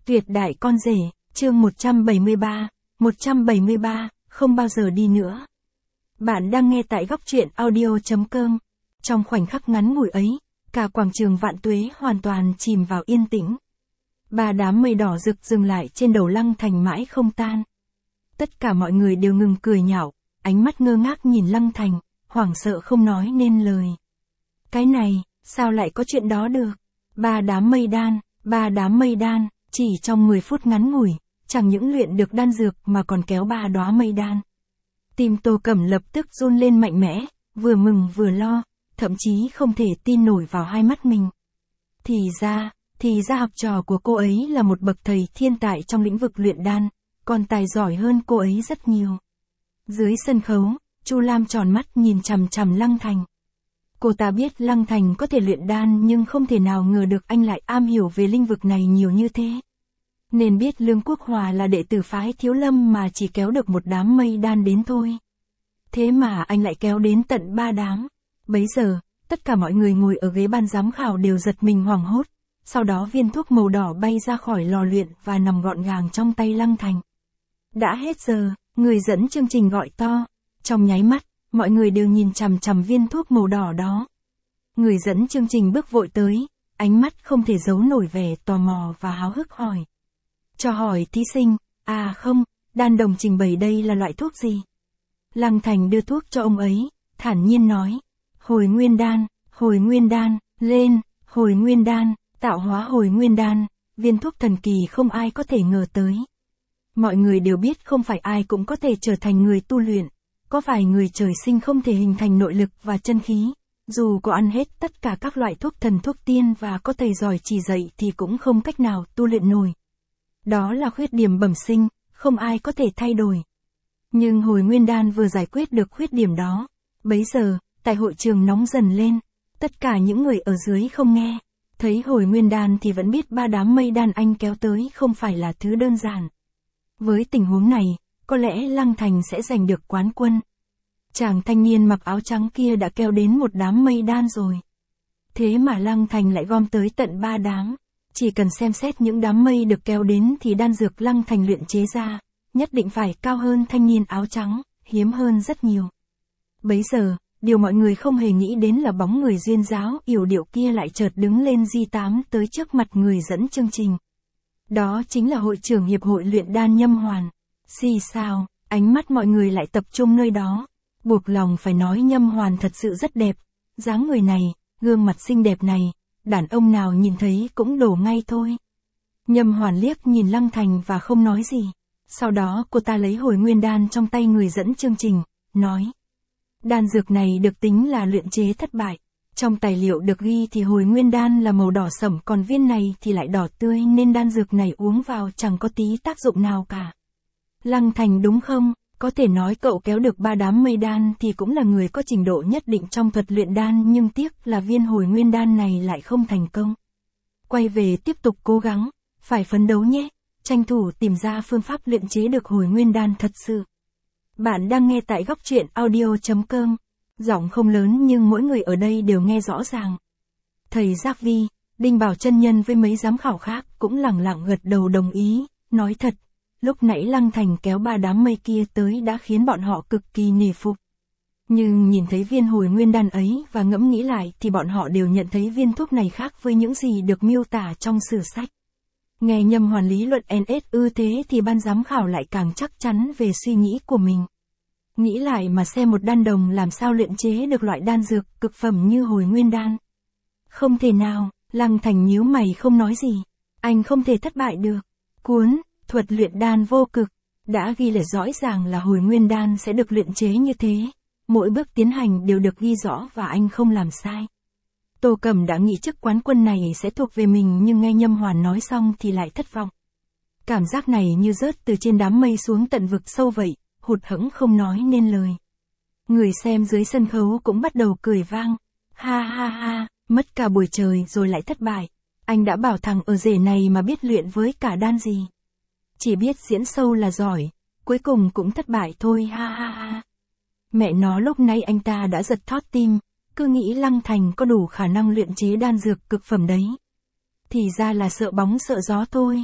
Tuyệt đại con rể, chương 173, không bao giờ đi nữa. Bạn đang nghe tại góc truyện audio.com. Trong khoảnh khắc ngắn ngủi ấy, cả quảng trường Vạn Tuế hoàn toàn chìm vào yên tĩnh. Ba đám mây đỏ rực dừng lại trên đầu Lăng Thành mãi không tan. Tất cả mọi người đều ngừng cười nhạo, ánh mắt ngơ ngác nhìn Lăng Thành, hoảng sợ không nói nên lời. Cái này, sao lại có chuyện đó được? Ba đám mây đan, chỉ trong 10 phút ngắn ngủi, chẳng những luyện được đan dược mà còn kéo 3 đóa mây đan. Tim Tô Cẩm lập tức run lên mạnh mẽ, vừa mừng vừa lo, thậm chí không thể tin nổi vào hai mắt mình. Thì ra học trò của cô ấy là một bậc thầy thiên tài trong lĩnh vực luyện đan, còn tài giỏi hơn cô ấy rất nhiều. Dưới sân khấu, Chu Lam tròn mắt nhìn chằm chằm Lăng Thành. Cô ta biết Lăng Thành có thể luyện đan nhưng không thể nào ngờ được anh lại am hiểu về lĩnh vực này nhiều như thế. Nên biết Lương Quốc Hòa là đệ tử phái Thiếu Lâm mà chỉ kéo được một đám mây đan đến thôi. Thế mà anh lại kéo đến tận 3 đám. Bấy giờ, tất cả mọi người ngồi ở ghế ban giám khảo đều giật mình hoảng hốt. Sau đó viên thuốc màu đỏ bay ra khỏi lò luyện và nằm gọn gàng trong tay Lăng Thành. Đã hết giờ, người dẫn chương trình gọi to. Trong nháy mắt, mọi người đều nhìn chằm chằm viên thuốc màu đỏ đó. Người dẫn chương trình bước vội tới, ánh mắt không thể giấu nổi vẻ tò mò và háo hức hỏi. Cho hỏi thí sinh, không, đan đồng trình bày đây là loại thuốc gì? Lăng Thành đưa thuốc cho ông ấy, thản nhiên nói. Hồi nguyên đan, lên, hồi nguyên đan, tạo hóa hồi nguyên đan, viên thuốc thần kỳ không ai có thể ngờ tới. Mọi người đều biết không phải ai cũng có thể trở thành người tu luyện. Có vài người trời sinh không thể hình thành nội lực và chân khí, dù có ăn hết tất cả các loại thuốc thần thuốc tiên và có thầy giỏi chỉ dạy thì cũng không cách nào tu luyện nổi. Đó là khuyết điểm bẩm sinh, không ai có thể thay đổi. Nhưng hồi nguyên đan vừa giải quyết được khuyết điểm đó. Bấy giờ, tại hội trường nóng dần lên, tất cả những người ở dưới không nghe. Thấy hồi nguyên đan thì vẫn biết 3 đám mây đan anh kéo tới không phải là thứ đơn giản. Với tình huống này, có lẽ Lăng Thành sẽ giành được quán quân. Chàng thanh niên mặc áo trắng kia đã kéo đến một đám mây đan rồi. Thế mà Lăng Thành lại gom tới tận 3 đám. Chỉ cần xem xét những đám mây được kéo đến thì đan dược Lăng Thành luyện chế ra, nhất định phải cao hơn thanh niên áo trắng, hiếm hơn rất nhiều. Bấy giờ, điều mọi người không hề nghĩ đến là bóng người duyên dáng yểu điệu kia lại chợt đứng lên Di8 tới trước mặt người dẫn chương trình. Đó chính là hội trưởng hiệp hội luyện đan Nhâm Hoàn. Xì xào, ánh mắt mọi người lại tập trung nơi đó. Buộc lòng phải nói Nhâm Hoàn thật sự rất đẹp. Dáng người này, gương mặt xinh đẹp này, đàn ông nào nhìn thấy cũng đổ ngay thôi. Nhâm Hoàn liếc nhìn Lăng Thành và không nói gì. Sau đó cô ta lấy hồi nguyên đan trong tay người dẫn chương trình, nói. Đan dược này được tính là luyện chế thất bại. Trong tài liệu được ghi thì hồi nguyên đan là màu đỏ sẫm còn viên này thì lại đỏ tươi nên đan dược này uống vào chẳng có tí tác dụng nào cả. Lăng Thành đúng không? Có thể nói cậu kéo được 3 đám mây đan thì cũng là người có trình độ nhất định trong thuật luyện đan nhưng tiếc là viên hồi nguyên đan này lại không thành công. Quay về tiếp tục cố gắng, phải phấn đấu nhé, tranh thủ tìm ra phương pháp luyện chế được hồi nguyên đan thật sự. Bạn đang nghe tại góc truyện audio.com. Giọng không lớn nhưng mỗi người ở đây đều nghe rõ ràng. Thầy Giác Vi, Đinh Bảo chân nhân với mấy giám khảo khác cũng lẳng lặng gật đầu đồng ý, nói thật. Lúc nãy Lăng Thành kéo 3 đám mây kia tới đã khiến bọn họ cực kỳ nể phục. Nhưng nhìn thấy viên hồi nguyên đan ấy và ngẫm nghĩ lại thì bọn họ đều nhận thấy viên thuốc này khác với những gì được miêu tả trong sử sách. Nghe Nhâm Hoàn lý luận NS thế thì ban giám khảo lại càng chắc chắn về suy nghĩ của mình. Nghĩ lại mà xem một đan đồng làm sao luyện chế được loại đan dược cực phẩm như hồi nguyên đan. Không thể nào, Lăng Thành nhíu mày không nói gì. Anh không thể thất bại được. Cuốn thuật luyện đan vô cực đã ghi là rõ ràng là hồi nguyên đan sẽ được luyện chế như thế. Mỗi bước tiến hành đều được ghi rõ và anh không làm sai. Tô Cẩm đã nghĩ chức quán quân này sẽ thuộc về mình nhưng nghe Nhâm Hoàn nói xong thì lại thất vọng. Cảm giác này như rớt từ trên đám mây xuống tận vực sâu vậy, hụt hẫng không nói nên lời. Người xem dưới sân khấu cũng bắt đầu cười vang. Ha ha ha, mất cả buổi trời rồi lại thất bại. Anh đã bảo thằng ở rể này mà biết luyện với cả đan gì. Chỉ biết diễn sâu là giỏi, cuối cùng cũng thất bại thôi ha ha ha. Mẹ nó lúc nãy anh ta đã giật thót tim, cứ nghĩ Lăng Thành có đủ khả năng luyện chế đan dược cực phẩm đấy. Thì ra là sợ bóng sợ gió thôi.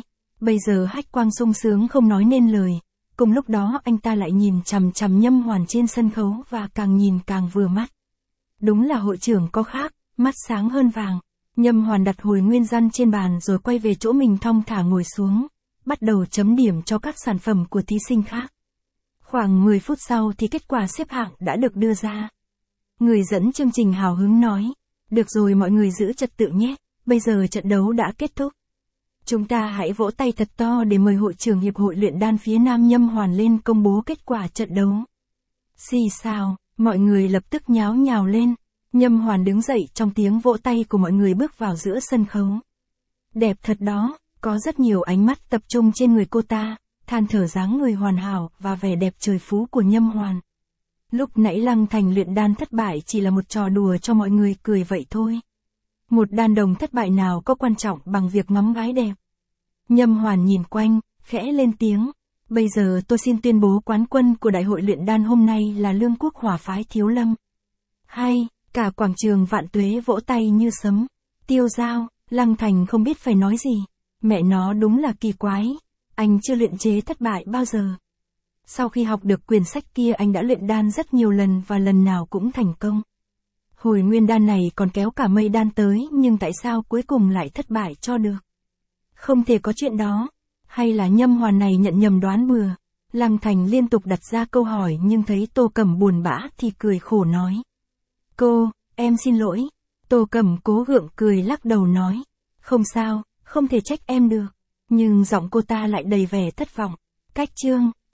Bây giờ Hách Quang sung sướng không nói nên lời. Cùng lúc đó anh ta lại nhìn chằm chằm Nhâm Hoàn trên sân khấu và càng nhìn càng vừa mắt. Đúng là hội trưởng có khác, mắt sáng hơn vàng. Nhâm Hoàn đặt hồi nguyên răn trên bàn rồi quay về chỗ mình thong thả ngồi xuống, bắt đầu chấm điểm cho các sản phẩm của thí sinh khác. Khoảng 10 phút sau thì kết quả xếp hạng đã được đưa ra. Người dẫn chương trình hào hứng nói, được rồi mọi người giữ trật tự nhé, bây giờ trận đấu đã kết thúc. Chúng ta hãy vỗ tay thật to để mời hội trưởng Hiệp hội luyện đan phía Nam Nhâm Hoàn lên công bố kết quả trận đấu. Xì xào, mọi người lập tức nháo nhào lên. Nhâm Hoàn đứng dậy trong tiếng vỗ tay của mọi người bước vào giữa sân khấu. Đẹp thật đó, có rất nhiều ánh mắt tập trung trên người cô ta, than thở dáng người hoàn hảo và vẻ đẹp trời phú của Nhâm Hoàn. Lúc nãy Lăng Thành luyện đan thất bại chỉ là một trò đùa cho mọi người cười vậy thôi. Một đan đồng thất bại nào có quan trọng bằng việc ngắm gái đẹp. Nhâm Hoàn nhìn quanh, khẽ lên tiếng. Bây giờ tôi xin tuyên bố quán quân của đại hội luyện đan hôm nay là Lương Quốc Hỏa phái Thiếu Lâm. Hay, cả quảng trường Vạn Tuế vỗ tay như sấm. Tiêu Dao, Lăng Thành không biết phải nói gì. Mẹ nó đúng là kỳ quái. Anh chưa luyện chế thất bại bao giờ. Sau khi học được quyển sách kia anh đã luyện đan rất nhiều lần và lần nào cũng thành công. Hồi nguyên đan này còn kéo cả mây đan tới nhưng tại sao cuối cùng lại thất bại cho được? Không thể có chuyện đó. Hay là Nhâm Hoàn này nhận nhầm đoán bừa? Lăng Thành liên tục đặt ra câu hỏi nhưng thấy Tô Cẩm buồn bã thì cười khổ nói. Cô, em xin lỗi. Tô Cẩm cố gượng cười lắc đầu nói. Không sao, không thể trách em được. Nhưng giọng cô ta lại đầy vẻ thất vọng. Cách chương.